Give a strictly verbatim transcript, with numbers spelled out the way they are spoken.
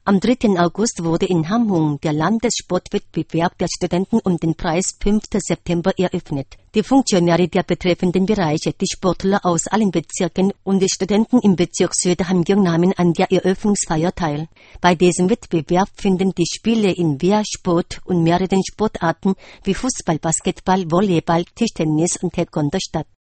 Am dritten August wurde in Hamhung der Landessportwettbewerb der Studenten um den Preis fünften September eröffnet. Die Funktionäre der betreffenden Bereiche, die Sportler aus allen Bezirken und die Studenten im Bezirk Südhamgyong nahmen an der Eröffnungsfeier teil. Bei diesem Wettbewerb finden die Spiele in Wehrsport und mehreren Sportarten wie Fußball, Basketball, Volleyball, Tischtennis und Taekwondo statt.